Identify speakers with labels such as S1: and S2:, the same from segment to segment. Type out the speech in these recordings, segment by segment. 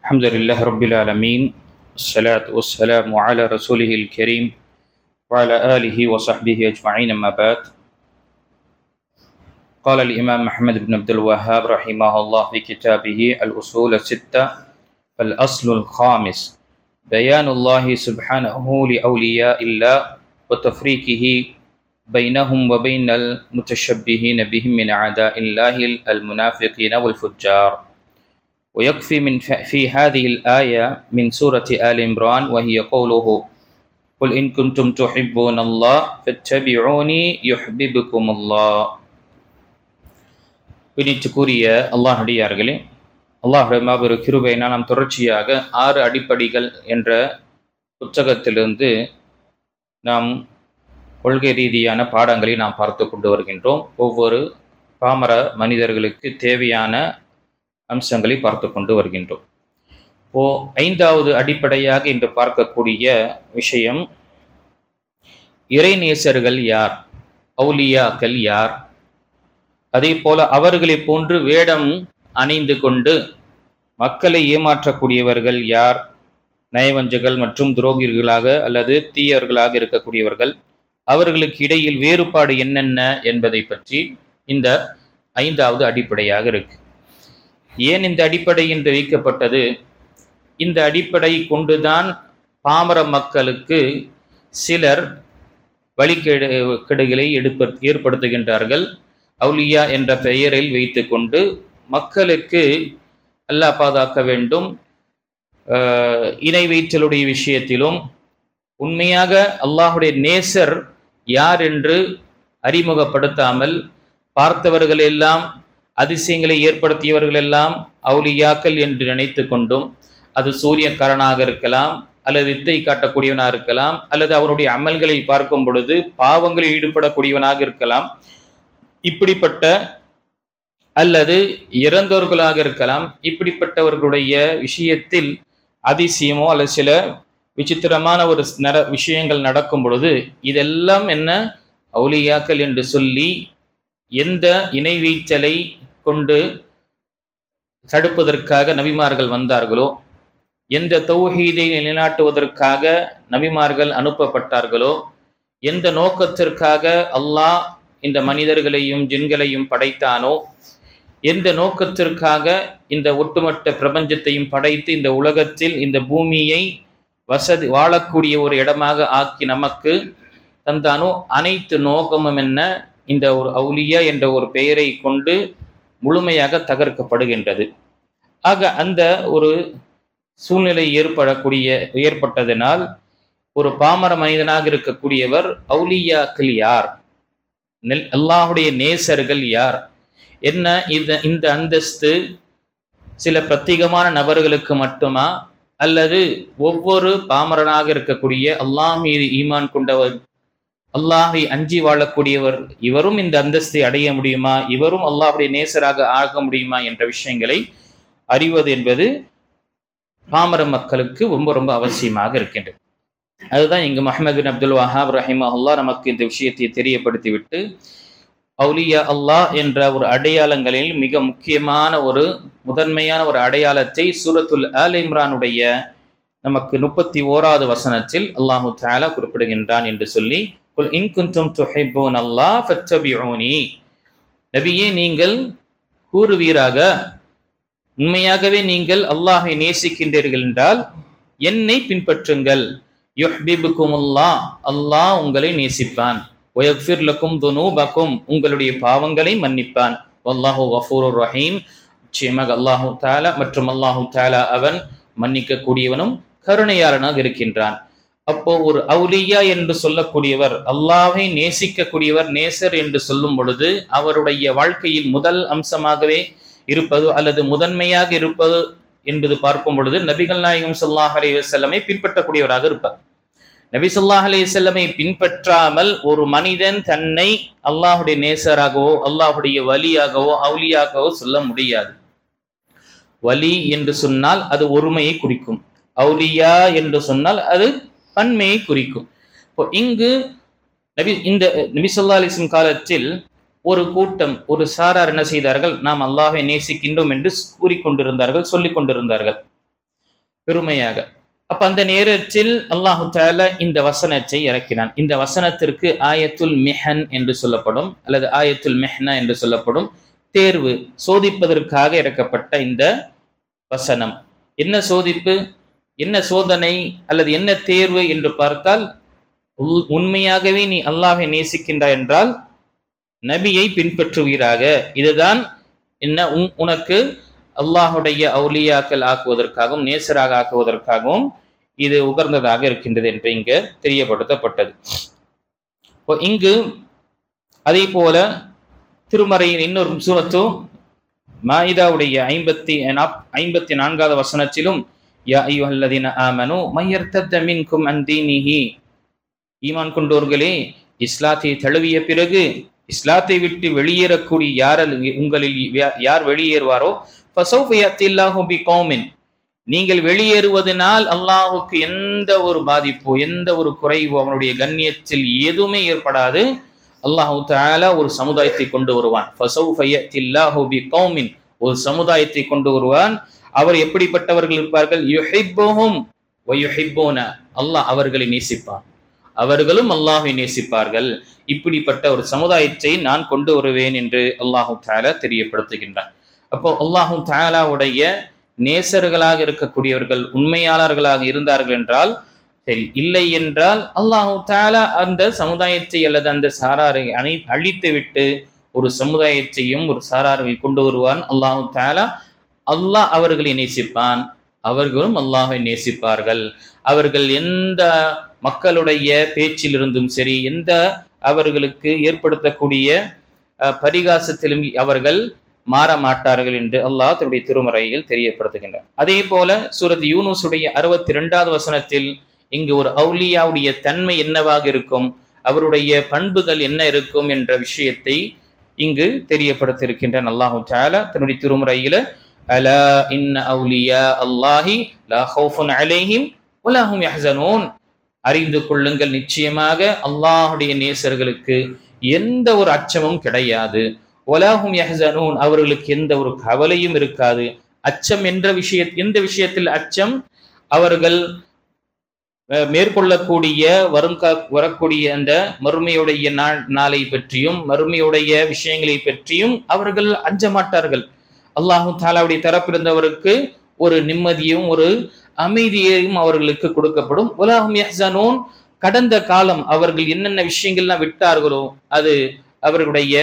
S1: الحمد لله رب العالمين الصلاة والسلام على رسوله الكريم وعلى آله وصحبه أجمعين أما بعد قال الإمام محمد بن عبد الوهاب رحمه الله في كتابه الأصول الستة الأصل الخامس بيان الله سبحانه لأولياء الله وتفريقه بينهم وبين المتشبهين بهم من أعداء الله المنافقين والفجار ويكفي في هذه الآية من سورة آل عمران وهي قوله قل إن كنتم تحبون الله فاتبعوني يحببكم الله. பின்னிட்டுக்குரிய அல்லாஹ்வுடையார்களே, அல்லாஹ்வுடைய மாபெரும் கிருபையினால் நாம் தொடர்ச்சியாக 6 அடிப்படைகள் என்ற புத்தகத்திலிருந்து நாம் கொள்கை ரீதியான பாடங்களை நாம் பார்த்து கொண்டு வருகின்றோம். ஒவ்வொரு பாமர மனிதர்களுக்கு தேவையான அம்சங்களை பார்த்து கொண்டு வருகின்றோம். 5வது அடிப்படையாக இன்று பார்க்கக்கூடிய விஷயம், இறைநேசர்கள் யார், அவுலியாக்கள் யார், அதே போல அவர்களை போன்று வேடம் அணிந்து கொண்டு மக்களை ஏமாற்றக்கூடியவர்கள் யார், நயவஞ்சகர்கள் மற்றும் துரோகிகளாக அல்லது தீயவர்களாக இருக்கக்கூடியவர்கள், அவர்களுக்கு இடையில் வேறுபாடு என்னென்ன என்பதை பற்றி இந்த 5வது அடிப்படையாக இருக்கு. ஏன் இந்த அடிப்படை என்று வைக்கப்பட்டது? இந்த அடிப்படை கொண்டுதான் பாமர மக்களுக்கு சிலர் வழிகேடுகளை ஏற்படுத்துகின்றார்கள். அவுலியா என்ற பெயரில் வைத்து கொண்டு மக்களுக்கு அல்லாஹ் பாதுகாக்க வேண்டும், இணை வைத்தலுடைய விஷயத்திலும் உண்மையாக அல்லாஹுடைய நேசர் யார் என்று அறிமுகப்படுத்தாமல் பார்த்தவர்கள் எல்லாம், அதிசயங்களை ஏற்படுத்தியவர்கள் எல்லாம் அவுலியாக்கள் என்று நினைத்து கொண்டும், அது சூரியக்காரனாக இருக்கலாம் அல்லது வித்தை காட்டக்கூடியவனாக இருக்கலாம் அல்லது அவருடைய அமல்களை பார்க்கும் பொழுது பாவங்களில் ஈடுபடக்கூடியவனாக இருக்கலாம், இப்படிப்பட்ட அல்லது இறந்தவர்களாக இருக்கலாம், இப்படிப்பட்டவர்களுடைய விஷயத்தில் அதிசயமோ அல்லது சில விசித்திரமான ஒரு விஷயங்கள் நடக்கும் பொழுது இதெல்லாம் என்ன அவுலியாக்கள் என்று சொல்லி எந்த இணை வைத்தலை கொண்டு தடுப்பதற்காக நபிமார்கள் வந்தார்களோ, எந்த தௌஹீதை நிலைநாட்டுவதற்காக நபிமார்கள் அனுப்பப்பட்டார்களோ, எந்த நோக்கத்திற்காக அல்லாஹ் இந்த மனிதர்களையும் ஜின்களையும் படைத்தானோ, எந்த நோக்கத்திற்காக இந்த ஒட்டுமொத்த பிரபஞ்சத்தையும் படைத்து இந்த உலகத்தில் இந்த பூமியை வாழக்கூடிய ஒரு இடமாக ஆக்கி நமக்கு தந்தானோ, அனைத்து நோக்கமும் என்ன இந்த ஒரு அவுலியா என்ற ஒரு பெயரை கொண்டு முழுமையாக தகர்க்கப்படுகின்றது. ஆக அந்த ஒரு சூழ்நிலை ஏற்பட்டதனால் ஒரு பாமர மனிதனாக இருக்கக்கூடியவர் அவுலியாக்கள் யார், அல்லாஹுடைய நேசர்கள் யார், என்ன இந்த அந்தஸ்து சில பிரத்யேகமான நபர்களுக்கு மட்டுமா அல்லது ஒவ்வொரு பாமரனாக இருக்கக்கூடிய அல்லாஹ் மீது ஈமான் கொண்டவர், அல்லாஹை அஞ்சி வாழக்கூடியவர், இவரும் இந்த அந்தஸ்தை அடைய முடியுமா, இவரும் அல்லாஹுடைய நேசராக ஆக முடியுமா என்ற விஷயங்களை அறிவது என்பது பாமர மக்களுக்கு ரொம்ப ரொம்ப அவசியமாக இருக்கின்றது. அதுதான் இங்கு முஹம்மது பின் அப்துல் வஹாப் ரஹிமஹுல்லாஹ் நமக்கு இந்த விஷயத்தை தெரியப்படுத்திவிட்டு, அவுலியா அல்லாஹ் என்ற ஒரு அடையாளங்களில் மிக முக்கியமான ஒரு முதன்மையான ஒரு அடையாளத்தை சூரத்துல் ஆல் இம்ரானுடைய நமக்கு 31வது வசனத்தில் அல்லாஹு தஆலா குறிப்பிடுகின்றான் என்று சொல்லி, குல் இன் குன்தும் துஹிப்பூன அல்லாஹ் ஃபத்தபிஊனி, நபியே நீங்கள் கூறுவீராக, உண்மையாகவே நீங்கள் அல்லாஹை நேசிக்கின்றீர்கள் என்றால் என்னை பின்பற்றுங்கள், யுஹ்பிபுகுமுல்லாஹ், அல்லாஹ் உங்களை நேசிப்பான், வயக்ஃபிர் லக்கும் துனூபக்கும், உங்களுடைய பாவங்களை மன்னிப்பான், வல்லாஹு கஃபூருர் ரஹீம், நிச்சயமாக அல்லாஹு தஆலா மற்றும் அல்லாஹு தஆலா அவன் மன்னிக்க கூடியவனும் கருணையாளனாக இருக்கின்றான். அப்போ ஒரு அவுலியா என்று சொல்லக்கூடியவர், அல்லாஹை நேசிக்கக்கூடியவர், நேசர் என்று சொல்லும் பொழுது அவருடைய வாழ்க்கையில் முதல் அம்சமாகவே இருப்பது அல்லது முதன்மையாக இருப்பது என்பது பார்க்கும் பொழுது நபிகள் நாயகம் ஸல்லல்லாஹு அலைஹி வஸல்லமை பின்பற்றக்கூடியவராக இருப்பார். நபி ஸல்லல்லாஹு அலைஹி வஸல்லமை பின்பற்றாமல் ஒரு மனிதன் தன்னை அல்லாஹுடைய நேசராகவோ அல்லாஹுடைய வலியாகவோ அவுலியாகவோ சொல்ல முடியாது. வலி என்று சொன்னால் அது ஒருமையை குறிக்கும், அவுலியா என்று சொன்னால் அது பன்மையை குறிக்கும். இப்போ இங்கு இந்த நபி ஸல்லல்லாஹு அலைஹி வஸல்லம் காலத்தில் ஒரு கூட்டம், ஒரு சாரார் என்ன செய்தார்கள், நாம் அல்லாஹை நேசிக்கின்றோம் என்று கூறிக்கொண்டிருந்தார்கள், சொல்லிக் கொண்டிருந்தார்கள். பெருமையாக. அப்ப அந்த நேரத்தில் அல்லாஹு தஆலா இந்த வசனத்தை இறக்கினான். இந்த வசனத்திற்கு ஆயத்துல் மிஹன் என்று சொல்லப்படும், அல்லது ஆயத்துல் மிஹ்னா என்று சொல்லப்படும். தேர்வு, சோதிப்பதற்காக இறக்கப்பட்ட இந்த வசனம். என்ன சோதிப்பு, என்ன சோதனை, அல்லது என்ன தேர்வு என்று பார்த்தால், உண்மையாகவே நீ அல்லாஹை நேசிக்கின்றாய் என்றால் நபியை பின்பற்றுவீராக. இதுதான் என்ன, உனக்கு அல்லாஹுடைய அவுலியாக்கள் ஆக்குவதற்காகவும் நேசராக ஆக்குவதற்காகவும் இது உகர்ந்ததாக இருக்கின்றது என்று இங்கு தெரியப்படுத்தப்பட்டது. இங்கு அதே போல திருமறையின் இன்னொரு சூரத்து மாயிதாவுடைய 54வது வசனத்திலும் யா அய்யுஹல்லதீன ஆமனூ மய்யர்தத்த மின்கும் அன் தீனிஹி, ஈமான் கொண்டோர்களே, இஸ்லாத்தை தழுவிய பிறகு இஸ்லாத்தை விட்டு வெளியேறக்கூடிய உங்களில் யார் வெளியேறுவாரோ ஃபஸௌஃப யஅத்தில்லாஹு பிகௌமின், நீங்கள் வெளியேறுவதனால் அல்லாஹ்வுக்கு எந்த ஒரு பாதிப்போ எந்த ஒரு குறைவோ அவனுடைய கண்ணியத்தில் எதுவுமே ஏற்படாது. அல்லாஹ் தஆலா ஒரு சமுதாயத்தை கொண்டு வருவான். ஃபஸௌஃப யஅத்தில்லாஹு பிகௌமின், ஒரு சமுதாயத்தை கொண்டு வருவான். அவர் எப்படிப்பட்டவர்கள் இருப்பார்கள்? யுஹிப்புஹும் வ யுஹிப்பூன, அல்லாஹ் அவர்களை நேசிப்பான், அவர்களும் அல்லாஹ்வை நேசிப்பார்கள். இப்படிப்பட்ட ஒரு சமுதாயத்தை நான் கொண்டு வருவேன் என்று அல்லாஹ் தஆலா தெரியப்படுத்துகின்றான். அப்போ அல்லாஹ் தஆலாவுடைய நேசர்களாக இருக்கக்கூடியவர்கள் உண்மையாளர்களாக இருந்தார்கள் என்றால் சரி, இல்லை என்றால் அல்லாஹ் தஆலா அந்த சமுதாயத்தை அல்லது அந்த சாராரை அழித்து விட்டு ஒரு சமுதாயத்தையும் ஒரு சாராரை கொண்டு வருவான் அல்லாஹ் தஆலா. அல்லாஹ் அவர்களை நேசிப்பான், அவர்களும் அல்லாஹை நேசிப்பார்கள். அவர்கள் எந்த மக்களுடைய பேச்சிலிருந்தும் சரி, எந்த அவர்களுக்கு ஏற்படுத்தக்கூடிய பரிகாசத்திலும் அவர்கள் மாற மாட்டார்கள் என்று அல்லாஹ் தன்னுடைய திருமறையில் தெரியப்படுத்துகின்றார். அதே போல சூரத் யூனுஸுடைய 62வது வசனத்தில் இங்கு ஒரு அவுலியாவுடைய தன்மை என்னவாக இருக்கும், அவருடைய பண்புகள் என்ன இருக்கும் என்ற விஷயத்தை இங்கு தெரியப்படுத்தியிருக்கின்றான் அல்லாஹ் தஆலா தன்னுடைய திருமறையில. அலா இன்ன அவுலியா அல்லாஹி லா ஹௌஃபுன் அலைஹிம் வலா ஹும் யஹ்ஸனூன், அறிந்து கொள்ளுங்கள், நிச்சயமாக அல்லாஹுடைய நேசர்களுக்கு எந்த ஒரு அச்சமும் கிடையாது. வலா ஹும் யஹ்ஸனூன், அவர்களுக்கு எந்த ஒரு கவலையும் இருக்காது. அச்சம் என்ற எந்த விஷயத்தில் அச்சம்? அவர்கள் மேற்கொள்ளக்கூடிய வரக்கூடிய அந்த மறுமையுடைய நாளை பற்றியும் மறுமையுடைய விஷயங்களை பற்றியும் அவர்கள் அஞ்ச மாட்டார்கள். அல்லாஹ் தஆலாவுடைய தரப்பிலிருந்தவருக்கு ஒரு நிம்மதியும் ஒரு அமைதியையும் அவர்களுக்கு கொடுக்கப்படும். வலா ஹும் யஹ்ஸனூன், கடந்த காலம் அவர்கள் என்னென்ன விஷயங்கள்லாம் விட்டார்களோ அது அவர்களுடைய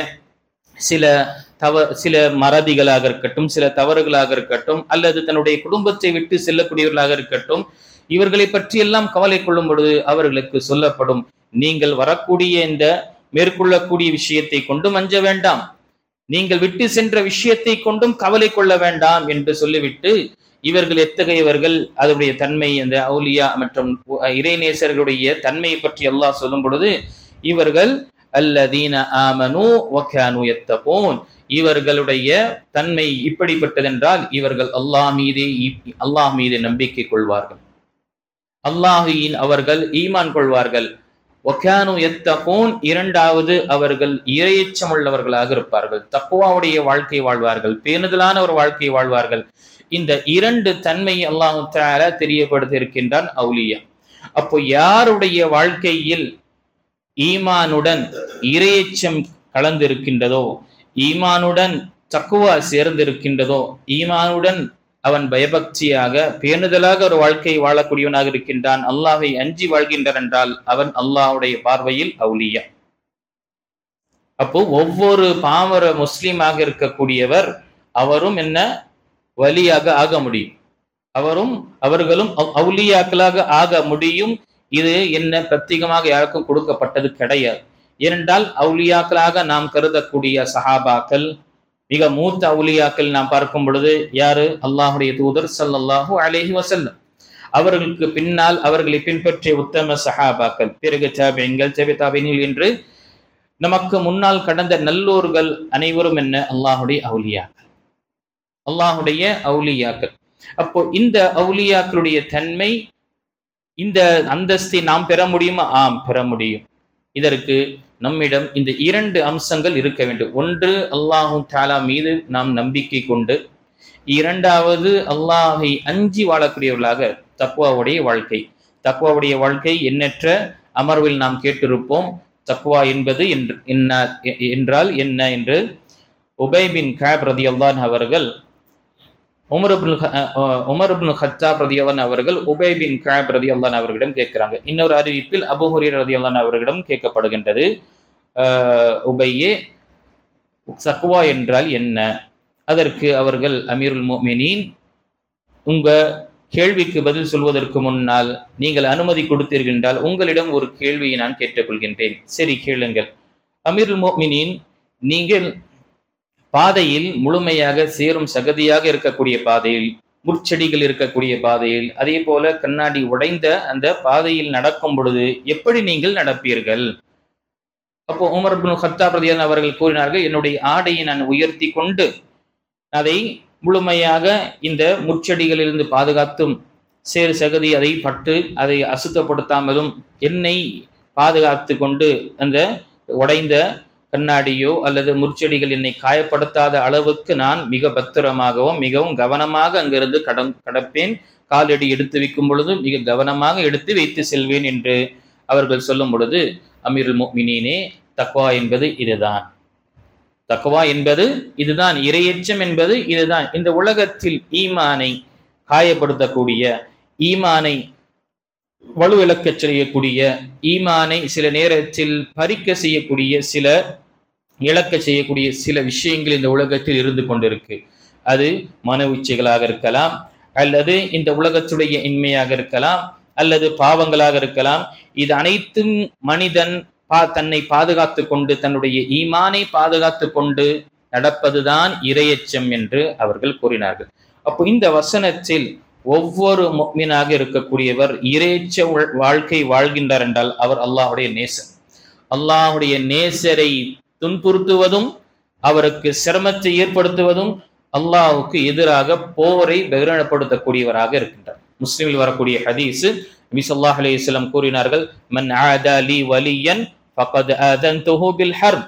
S1: சில மறதிகளாக இருக்கட்டும், சில தவறுகளாக இருக்கட்டும், அல்லது தன்னுடைய குடும்பத்தை விட்டு செல்லக்கூடியவர்களாக இருக்கட்டும், இவர்களை பற்றியெல்லாம் கவலை கொள்ளும் பொழுது அவர்களுக்கு சொல்லப்படும், நீங்கள் வரக்கூடிய இந்த மேற்கொள்ளக்கூடிய விஷயத்தை கொண்டும் அஞ்ச வேண்டாம், நீங்கள் விட்டு சென்ற விஷயத்தை கொண்டும் கவலை கொள்ள வேண்டாம் என்று சொல்லிவிட்டு, இவர்கள் எத்தகையவர்கள், அதனுடைய தன்மை, அந்த அவுலியா மற்றும் இறைநேசர்களுடைய தன்மையை பற்றி அல்லாஹ் சொல்லும் பொழுது, இவர்கள் அல்லதீன ஆமனு வ கானூ யத்தகூன், இவர்களுடைய தன்மை இப்படிப்பட்டதென்றால் இவர்கள் அல்லாஹ் மீது நம்பிக்கை கொள்வார்கள், அல்லாஹ்வின் அவர்கள் ஈமான் கொள்வார்கள். வ கானூ யத்தகூன், இரண்டாவது அவர்கள் இறையச்சமுள்ளவர்களாக இருப்பார்கள், தக்வாவுடைய வாழ்க்கை வாழ்வார்கள், பேணுதலான ஒரு வாழ்க்கை வாழ்வார்கள். இந்த இரண்டு தன்மையை அல்லாஹ் தஆலா தெரியப்படுத்தி இருக்கின்றான் அவுலியா. அப்போ யாருடைய வாழ்க்கையில் ஈமானுடன் இறையச்சம் கலந்திருக்கின்றதோ, ஈமானுடன் தக்வா சேர்ந்திருக்கின்றதோ, ஈமானுடன் அவன் பயபக்தியாக பேணுதலாக ஒரு வாழ்க்கையை வாழக்கூடியவனாக இருக்கின்றான், அல்லாஹை அஞ்சி வாழ்கின்றான் என்றால் அவன் அல்லாஹுடைய பார்வையில் அவுலியா. அப்போ ஒவ்வொரு பாமர முஸ்லீமாக இருக்கக்கூடியவர் அவரும் என்ன வலியாக ஆக முடியும், அவர்களும் அவுலியாக்களாக ஆக முடியும். இது என்ன பிரத்யேகமாக யாருக்கும் கொடுக்கப்பட்டது கிடையாது. ஏனென்றால் அவுலியாக்களாக நாம் கருதக்கூடிய சஹாபாக்கள், மிக மூத்த அவுலியாக்கள் நாம் பார்க்கும் பொழுது யாரு? அல்லாஹுடைய தூதர் ஸல்லல்லாஹு அலைஹி வஸல்லம். அவர்களுக்கு பின்னால் அவர்களை பின்பற்றிய உத்தம சஹாபாக்கள், பிறகு தாபிஈன்கள், தபிஈன்கள் என்று நமக்கு முன்னால் கடந்த நல்லோர்கள் அனைவரும் என்ன? அல்லாஹுடைய அவுலியாக்கள். அப்போ இந்த அவுலியாக்களுடைய தன்மை, இந்த அந்தஸ்தை நாம் பெற முடியுமா? பெற முடியும். இதற்கு நம்மிடம் இந்த இரண்டு அம்சங்கள் இருக்க வேண்டும். ஒன்று, அல்லாஹ் தஆலா மீது நாம் நம்பிக்கை கொண்டு, இரண்டாவது அல்லாஹை அஞ்சி வாழக்கூடியவர்களாக தக்வாவுடைய வாழ்க்கை. தக்வாவுடைய வாழ்க்கை எண்ணற்ற அமர்வில் நாம் கேட்டிருப்போம். தக்வா என்பது என்றால் என்ன என்று உபை பின் கஅப் ரலியல்லாஹு அவர்கள் உமர் இப்னு கத்தாப் ரலியல்லாஹு அவர்கள் உபை பின் கஅப் ரலியல்லாஹு அவர்களிடம் கேட்கிறாங்க. இன்னொரு அறிவிப்பில் அபூ ஹுரைரா ரலியல்லாஹு அவர்களிடம் கேட்கப்படுகின்றது, உபையே, தக்வா என்றால் என்ன? அதற்கு அவர்கள், அமீருல் முஃமினீன், உங்க கேள்விக்கு பதில் சொல்வதற்கு முன்னால் நீங்கள் அனுமதி கொடுத்தீர்கள், உங்களிடம் ஒரு கேள்வியை நான் கேட்டுக்கொள்கின்றேன். சரி, கேளுங்கள். அமீருல் முஃமினீன், நீங்கள் பாதையில் முழுமையாக சேரும் சகதியாக இருக்கக்கூடிய பாதையில், முற்செடிகள் இருக்கக்கூடிய பாதையில், அதே போல கண்ணாடி உடைந்த அந்த பாதையில் நடக்கும் பொழுது எப்படி நீங்கள் நடப்பீர்கள்? அப்போ உமர் இப்னு கத்தாப் ரலியல்லாஹு அவர்கள் கூறினார்கள், என்னுடைய ஆடையை நான் உயர்த்தி கொண்டு அதை முழுமையாக இந்த முற்செடிகளிலிருந்து பாதுகாத்தும், சேறு சகதி அதை பட்டு அதை அசுத்தப்படுத்தாமலும் என்னை பாதுகாத்து கொண்டு அந்த உடைந்த கண்ணாடியோ அல்லது முற்செடிகள் என்னை காயப்படுத்தாத அளவுக்கு நான் மிக பத்திரமாகவும் மிகவும் கவனமாக அங்கிருந்து கடப்பேன். காலடி எடுத்து வைக்கும் பொழுது மிக கவனமாக எடுத்து வைத்து செல்வேன் என்று அவர்கள் சொல்லும் பொழுது, அமீருல் முஃமினீனே, தக்வா என்பது இதுதான். தக்வா என்பது இதுதான். இறையச்சம் என்பது இதுதான். இந்த உலகத்தில் ஈமானை காயப்படுத்தக்கூடிய, ஈமானை வலுவிழக்க செய்யக்கூடிய, ஈமானை சில நேரத்தில் பறிக்க செய்யக்கூடிய, சில இழக்க செய்யக்கூடிய சில விஷயங்கள் இந்த உலகத்தில் இருந்து கொண்டிருக்கு. அது மன உச்சிகளாக இருக்கலாம், அல்லது இந்த உலகத்துடைய இன்மையாக இருக்கலாம், அல்லது பாவங்களாக இருக்கலாம். இது அனைத்தும் மனிதன் தன்னை பாதுகாத்து கொண்டு, தன்னுடைய ஈமானை பாதுகாத்து கொண்டு நடப்பதுதான் இறையச்சம் என்று அவர்கள் கூறினார்கள். அப்போ இந்த வசனத்தில் ஒவ்வொரு முஃமினாக இருக்கக்கூடியவர் இறையச்ச வாழ்க்கை வாழ்கின்றார் என்றால் அவர் அல்லாஹ்வுடைய நேசர். அல்லாஹ்வுடைய நேசரை துன்புறுத்துவதும், அவருக்கு சிரமத்தை ஏற்படுத்துவதும், அல்லாஹ்வுக்கு எதிராக போரை பகிரங்கப்படுத்தக்கூடியவராக இருக்கின்றார். முஸ்லிமில் வரக்கூடிய ஹதீஸ், நபி ஸல்லல்லாஹு அலைஹி வஸல்லம் கூறினார்கள், மன் ஆதா லி வலியன் ஃபகத் ஆதன்துஹு பில் ஹர்ப்.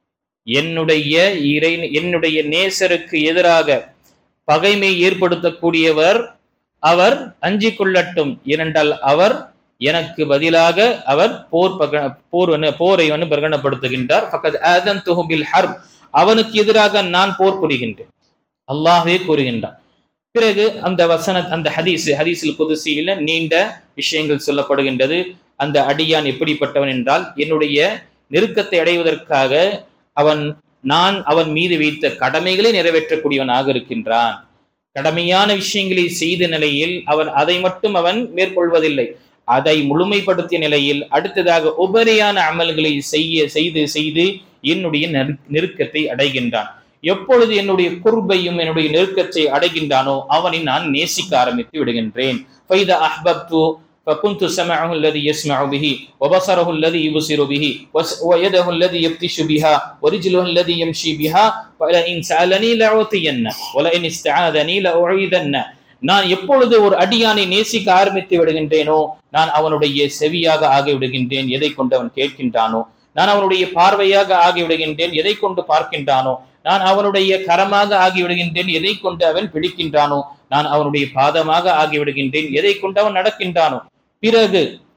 S1: என்னுடைய நேசருக்கு எதிராக பகைமை ஏற்படுத்தக்கூடியவர் அவர் அஞ்சிக் கொள்ளட்டும். ஏனென்றால் அவர் எனக்கு பதிலாக அவர் போரை பிரகடனப்படுத்துகின்றார். ஃபகத் ஆதன்துஹு பில் ஹர்ப். அவனுக்கு எதிராக நான் போர் புரிகின்றேன், அல்லாஹ்வே கூறுகின்றான். பிறகு அந்த ஹதீஸில் குதுசியில நீண்ட விஷயங்கள் சொல்லப்படுகின்றது. அந்த அடியான் எப்படிப்பட்டவன் என்றால், என்னுடைய நெருக்கத்தை அடைவதற்காக நான் அவன் மீது வைத்த கடமைகளை நிறைவேற்றக்கூடியவனாக இருக்கின்றான். கடமையான விஷயங்களை செய்த நிலையில் அதை மட்டும் அவன் மேற்கொள்வதில்லை, அதை முழுமைப்படுத்திய நிலையில் அடுத்ததாக உபரியான அமல்களை செய்து என்னுடைய நெருக்கத்தை அடைகின்றான். எப்பொழுது என்னுடைய குர்பையும் என்னுடைய நெருக்கத்தை அடைகின்றானோ அவனை நான் நேசிக்க ஆரம்பித்து விடுகின்றேன். ஃபைதா அஹ்பப்து ஃபகுன்து ஸமஅஹு அல்லதி யஸ்மஉ பிஹி வபஸரஹு அல்லதி யுப்ஸிரு பிஹி வயதஹு அல்லதி யப்திஷு பிஹா வரிஜ்லுஹு அல்லதி யம்ஷி பிஹா ஃபலஇன் ஸஅலனி லஅதியன்ன வலஇன் இஸ்தஆதனி லஉஈதன்ன. நான் எப்பொழுது ஒரு அடியானை நேசிக்க ஆரம்பித்து விடுகின்றேனோ நான் அவனுடைய செவியாக ஆகிவிடுகின்றேன், எதை கொண்டு அவன் கேட்கின்றானோ. நான் அவனுடைய பார்வையாக ஆகிவிடுகின்றேன், எதை கொண்டு பார்க்கின்றானோ. நான் அவனுடைய கரமாக ஆகிவிடுகின்றேன், எதை கொண்டு அவன் பிடிக்கின்றானோ. நான் அவனுடைய பாதமாக ஆகிவிடுகின்றேன், எதை கொண்டு அவன் நடக்கின்றானோ. பிறகு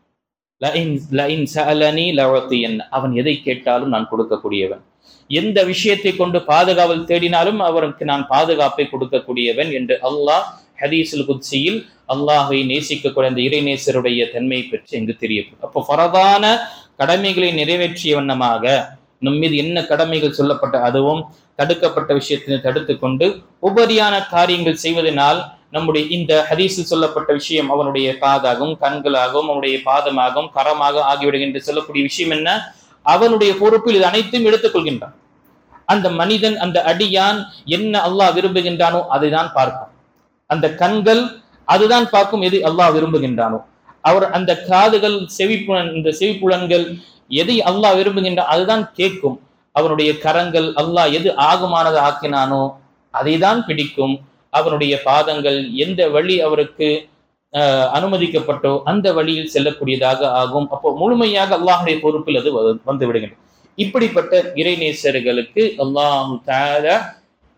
S1: அவன் எதை கேட்டாலும் நான் கொடுக்கக்கூடியவன், எந்த விஷயத்தை கொண்டு பாதுகாவல் தேடினாலும் அவருக்கு நான் பாதுகாப்பை கொடுக்கக்கூடியவன் என்று அல்லாஹ் ஹதீஸுல் குத்ஸியில் அல்லாஹை நேசிக்கக்கூடிய அந்த இறைநேசருடைய தன்மை பற்றி எங்கு தெரியும். அப்போ ஃபரதான கடமைகளை நிறைவேற்றிய வண்ணமாக நம் மீது என்ன கடமைகள் சொல்லப்பட்ட அதுவும் தடுக்கப்பட்ட விஷயத்தினை தடுத்து கொண்டு உபரியான காரியங்கள் செய்வதனால் நம்முடைய இந்த ஹதீஸில் சொல்லப்பட்ட விஷயம் அவனுடைய காதாகவும் கண்களாகவும் அவனுடைய பாதமாகவும் கரமாக ஆகிவிடுகின்ற சொல்லக்கூடிய விஷயம் என்ன? அவனுடைய பொறுப்பில் இது அனைத்தும் எடுத்துக்கொள்கின்றான். அந்த மனிதன், அந்த அடியான் என்ன அல்லாஹ் விரும்புகின்றானோ அதை தான் பார்க்கும். அந்த கண்கள் அதுதான் பார்க்கும் எது அல்லாஹ் விரும்புகின்றானோ. அவர் அந்த காதுகள் செவிப்புலன்கள் எதை அல்லாஹ் விரும்புகின்றான் அதுதான் கேட்கும். அவனுடைய கரங்கள் அல்லாஹ் எது ஆகுமானது ஆக்கினானோ அதை தான் பிடிக்கும். அவனுடைய பாதங்கள் எந்த வழி அவருக்கு அனுமதிக்கப்பட்டோ அந்த வழியில் செல்லக்கூடியதாக ஆகும். அப்போ முழுமையாக அல்லாஹுடைய பொறுப்பில் அது வந்து விடுகின்றது. இப்படிப்பட்ட இறைநேசர்களுக்கு அல்லாஹ் தஆலா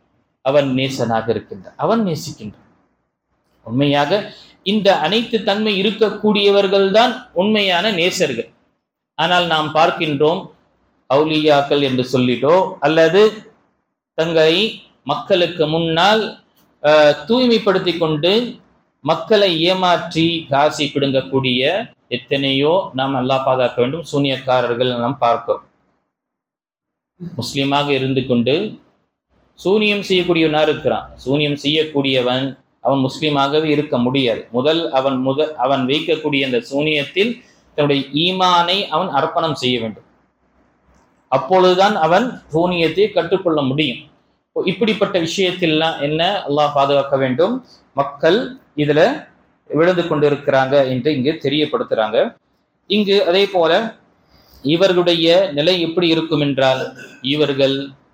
S1: அவன் நேசனாக இருக்கின்றான், அவன் நேசிக்கின்றான். உண்மையாக இந்த அனைத்து தன்மை இருக்கக்கூடியவர்கள் தான் உண்மையான நேசர்கள். ஆனால் நாம் பார்க்கின்றோம், அவுலியாக்கள் என்று சொல்லிட்டோ அல்லது தங்களை மக்களுக்கு முன்னால் தூய்மைப்படுத்தி கொண்டு மக்களை ஏமாற்றி காசி பிடுங்கக்கூடிய எத்தனையோ நாம் அல்லாஹ் பாதுகாக்க வேண்டும் சூனியக்காரர்கள் நாம் பார்க்கிறோம். முஸ்லீமாக இருந்து கொண்டு சூனியம் செய்யக்கூடியவனா இருக்கிறான். சூனியம் செய்யக்கூடியவன் அவன் முஸ்லீமாகவே இருக்க முடியாது. அவன் வைக்கக்கூடிய அந்த சூனியத்தில் தன்னுடைய ஈமானை அவன் அர்ப்பணம் செய்ய வேண்டும். அப்பொழுதுதான் அவன் சூனியத்தை கற்றுக்கொள்ள முடியும். இப்படிப்பட்ட விஷயத்தில்லாம் என்ன அல்லாஹ் பாதுகாக்க வேண்டும். மக்கள் இதுல விழுந்து கொண்டிருக்கிறாங்க என்று இங்கு தெரியப்படுத்துறாங்க. இங்கு அதே போல இவர்களுடைய நிலை எப்படி இருக்கும் என்றால், இவர்கள்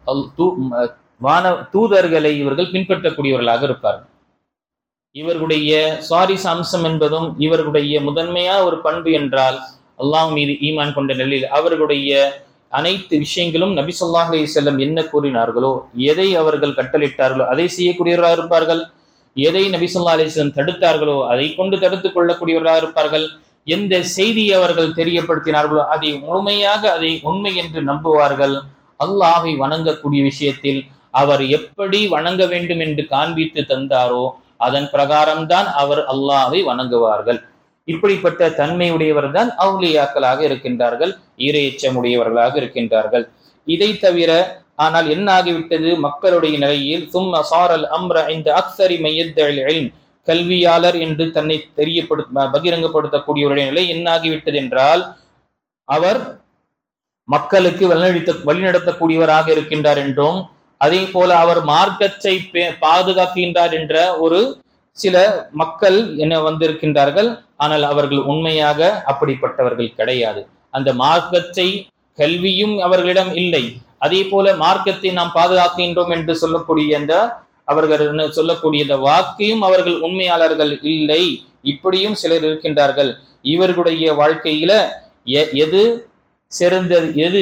S1: தூதர்களை இவர்கள் பின்பற்றக்கூடியவர்களாக இருப்பார்கள். இவர்களுடைய சாரிஸ் அம்சம் என்பதும் இவர்களுடைய முதன்மையான ஒரு பண்பு என்றால், அல்லாஹ் மீது ஈமான் கொண்ட நிலையில் அவர்களுடைய அனைத்து விஷயங்களும் நபி ஸல்லல்லாஹு அலைஹி வஸல்லம் என்ன கூறினார்களோ, எதை அவர்கள் கட்டளிட்டார்களோ அதை செய்யக்கூடியவர்களாக இருப்பார்கள். எதை நபி ஸல்லல்லாஹு அலைஹி வஸல்லம் தடுத்தார்களோ அதை கொண்டு தடுத்துக் கொள்ளக்கூடியவர்களாக இருப்பார்கள். எந்த செய்தியை அவர்கள் தெரியப்படுத்தினார்களோ அதை முழுமையாக அதை உண்மை என்று நம்புவார்கள். அல்லாஹை வணங்கக்கூடிய விஷயத்தில் அவர் எப்படி வணங்க வேண்டும் என்று காண்பித்து தந்தாரோ அதன் பிரகாரம்தான் அவர் அல்லாஹை வணங்குவார்கள். இப்படிப்பட்ட தன்மையுடையவர் தான் அவுலியாக்களாக இருக்கின்றார்கள், இறையச்சமுடையவர்களாக இருக்கின்றார்கள். இதை தவிர ஆனால் என்ன ஆகிவிட்டது, மக்களுடைய நிலையில் சும்ம சாரல் அம்ர இந்த அக்ஸரி மையத்தல் இல்ம், கல்வியாளர் என்று தன்னை பகிரங்கப்படுத்தக்கூடியவருடைய நிலை என்ன ஆகிவிட்டது என்றால், அவர் மக்களுக்கு வழிநடத்தக்கூடியவராக இருக்கின்றார் என்றும், அதே போல அவர் மார்க்கத்தை பாதுகாக்கின்றார் என்ற ஒரு சில மக்கள் என்ன வந்திருக்கின்றார்கள். ஆனால் அவர்கள் உண்மையாக அப்படிப்பட்டவர்கள் கிடையாது. அந்த மார்க்கத்தை கல்வியும் அவர்களிடம் இல்லை. அதே போல மார்க்கத்தை நாம் பாதுகாக்கின்றோம் என்று சொல்லக்கூடிய அந்த அவர்கள் சொல்லக்கூடிய இந்த வாக்கையும் அவர்கள் உண்மையாளர்கள் இல்லை. இப்படியும் சிலர் இருக்கின்றார்கள். இவர்களுடைய வாழ்க்கையில எது சிறந்தது, எது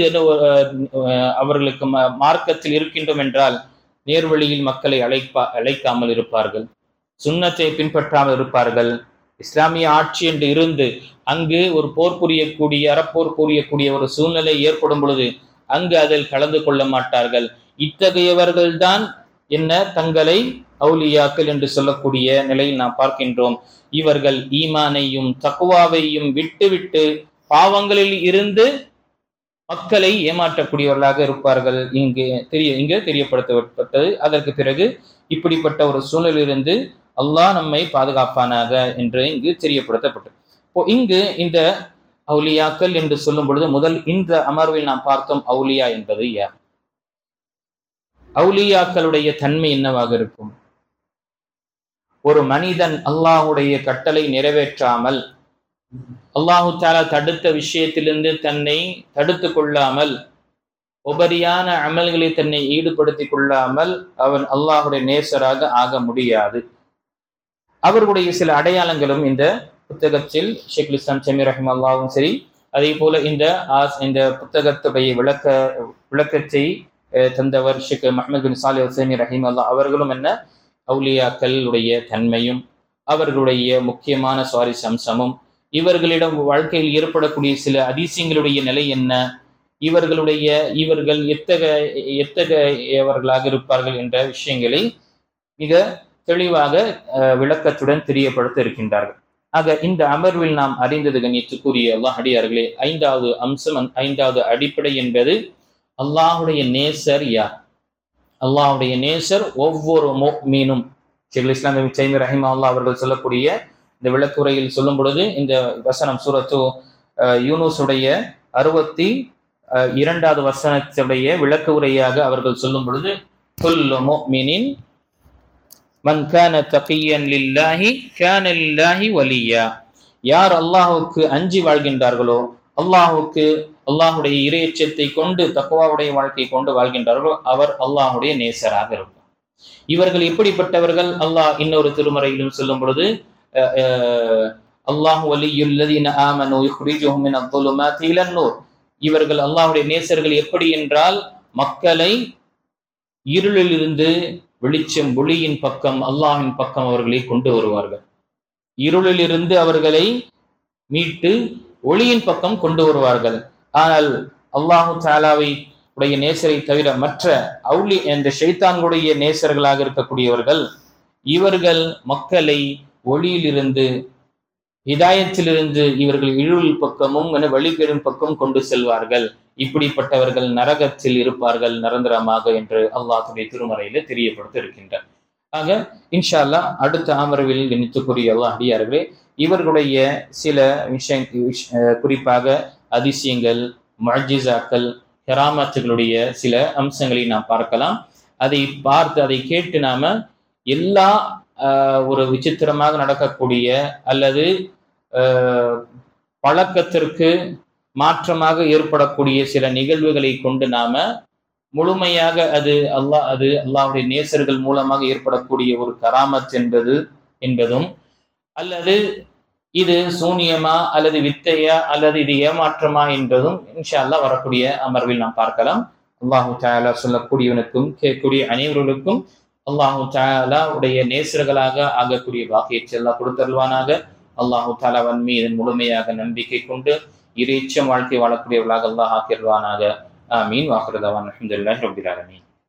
S1: அவர்களுக்கு மார்க்கத்தில் இருக்கின்றோம் என்றால் நேர்வழியில் மக்களை அழைக்காமல் இருப்பார்கள், சுன்னத்தை பின்பற்றாமல் இருப்பார்கள். இஸ்லாமிய ஆட்சி என்று இருந்து அங்கு ஒரு போர் புரியக்கூடிய அறப்போர் புரியக்கூடிய ஒரு சூழ்நிலை ஏற்படும் பொழுது அங்கு அதில் கலந்து கொள்ள மாட்டார்கள். இத்தகையவர்கள் தான் என்ன தங்களை அவுலியாக்கள் என்று சொல்லக்கூடிய நிலையில் நாம் பார்க்கின்றோம். இவர்கள் ஈமானையும் தக்வாவையும் விட்டுவிட்டு பாவங்களில் இருந்து மக்களை ஏமாற்றக்கூடியவர்களாக இருப்பார்கள். இங்கு தெரியப்படுத்தப்பட்டது. அதற்கு பிறகு இப்படிப்பட்ட ஒரு சூழலிலிருந்து அல்லாஹ் நம்மை பாதுகாப்பானாக என்று இங்கு தெரியப்படுத்தப்பட்டது. இங்கு இந்த அவுலியாக்கள் என்று சொல்லும் பொழுது முதல் இந்த அமர்வில் நாம் பார்த்தோம் அவுலியா என்பது யார், அவுலியாக்களுடைய தன்மை என்னவாக இருக்கும். ஒரு மனிதன் அல்லாஹுடைய கட்டளை நிறைவேற்றாமல், அல்லாஹு தஆலா தடுத்த விஷயத்திலிருந்து தன்னை தடுத்து கொள்ளாமல், உபரியான அமல்களை தன்னை ஈடுபடுத்திக் கொள்ளாமல் அவன் அல்லாஹுடைய நேசராக ஆக முடியாது. அவர்களுடைய சில அடையாளங்களும் இந்த புத்தகத்தில் ஷேக் இஸ்லாம் தய்மிய்யா ரஹிமஹுல்லாஹும் சரி, அதே போல இந்த புத்தகத்துடைய விளக்கத்தை தந்தவர் ஷேக் முஹம்மது பின் சாலிஹ் அல் உஸைமீன் ரஹிமஹுல்லாஹ் அவர்களும் என்ன அவுலியாக்களுடைய தன்மையும் அவர்களுடைய முக்கியமான சுவாரஸ்ய அம்சமும், இவர்களிடம் வாழ்க்கையில் ஏற்படக்கூடிய சில அதிசயங்களுடைய நிலை என்ன, இவர்கள் எத்தகையவர்களாக இருப்பார்கள் என்ற விஷயங்களை மிக தெளிவாக விளக்கத்துடன் தெரியப்படுத்த இருக்கின்றார்கள். ஆக இந்த அமர்வில் நாம் அறிந்தது கண்ணியத்துக்குரிய அல்லாஹ் அடியார்களே, ஐந்தாவது அம்சம், ஐந்தாவது அடிப்படை என்பது அல்லாஹுடைய நேசர் யார். அல்லாஹுடைய நேசர் ஒவ்வொரு முஃமினும் ஷேக் இஸ்லாம் தய்மிய்யா ரஹிமஹுல்லாஹ் அவர்கள் சொல்லக்கூடிய இந்த விளக்குரையில் சொல்லும் பொழுது இந்த வசனம் சூரத்து யூனுஸுடைய 62வது வசனத்துடைய விளக்கு உரையாக அவர்கள் சொல்லும் பொழுது, குல்லு முஃமினின் மன் கான தகியன் லில்லாஹி கான லில்லாஹி வலியா, யார் அல்லாஹ்வுக்கு அஞ்சி வாழ்கின்றார்களோ, அல்லாஹுடைய இறையச்சத்தை கொண்டு தக்வாவுடைய வாழ்க்கை கொண்டு வாழ்கின்றார்களோ அவர் அல்லாஹுடைய நேசராக இருப்பார். இவர்கள் எப்படிப்பட்டவர்கள், அல்லாஹ் இன்னொரு திருமறையிலும் சொல்லும் பொழுது அல்லாஹ் வலியுல்லதீன ஆமனு யுக்ரிஜுஹும் மினல் ظுலுமாத்தி இலன் நூர், இவர்கள் அல்லாஹ்வுடைய நேசர்கள் எப்படி என்றால் மக்களை இருளிலிருந்து வெளிச்சம் ஒளியின் பக்கம் அல்லாஹின் பக்கம் அவர்களை கொண்டு வருவார்கள். இருளிலிருந்து அவர்களை மீட்டு ஒளியின் பக்கம் கொண்டு வருவார்கள். ஆனால் அல்லாஹு தஆலாவை உடைய நேசரை தவிர மற்ற இந்த ஷைத்தான்களுடைய நேசர்களாக இருக்கக்கூடியவர்கள் இவர்கள் மக்களை ஒளியிலிருந்து ஹிதாயத்திலிருந்து இவர்கள் இருள் பக்கமும் வழிகேடும் பக்கம் கொண்டு செல்வார்கள். இப்படிப்பட்டவர்கள் நரகத்தில் இருப்பார்கள் நிரந்தரமாக என்று அல்லாஹ்வுடைய திருமறையில தெரியப்படுத்த இருக்கின்றார். ஆக இன்ஷா அல்லாஹ் அடுத்த அமர்வில் நினைத்துக்குரிய அல்லாஹ் அடியார்களே, இவர்களுடைய சில குறிப்பாக அதிசயங்கள், முஅஜிசாக்கள், கராமத்துகளுடைய சில அம்சங்களை நாம் பார்க்கலாம். அதை பார்த்து அதை கேட்டு நாம எல்லா ஒரு விசித்திரமாக நடக்கக்கூடிய அல்லது பழக்கத்திற்கு மாற்றமாக ஏற்படக்கூடிய சில நிகழ்வுகளை கொண்டு நாம முழுமையாக அது அல்லாஹ்வுடைய நேசர்கள் மூலமாக ஏற்படக்கூடிய ஒரு கராமத் என்பதும் அல்லது இது சூனியமா அல்லது வித்தையா அல்லது இது ஏமாற்றமா என்பதும் இன்ஷா அல்லாஹ் வரக்கூடிய அமர்வில் நாம் பார்க்கலாம். அல்லாஹு தஆலா சொல்லக்கூடியவனுக்கும் கேட்கக்கூடிய அனைவர்களுக்கும் அல்லாஹு தஆலா உடைய நேசர்களாக ஆகக்கூடிய பாக்கியத்தை அல்லாஹ் கொடுத்தருள்வானாக. அல்லாஹு தஆலாவின் மீது முழுமையாக நம்பிக்கை கொண்டு இறைச்சம் வாழ்க்கை வாழக்கூடியவர்களாக அல்லாஹ் ஆக்கிடுவானாக. ஆமீன். வாஹிரு தஅவானா அல்ஹம்துலில்லாஹி ரப்பில் ஆலமீன்.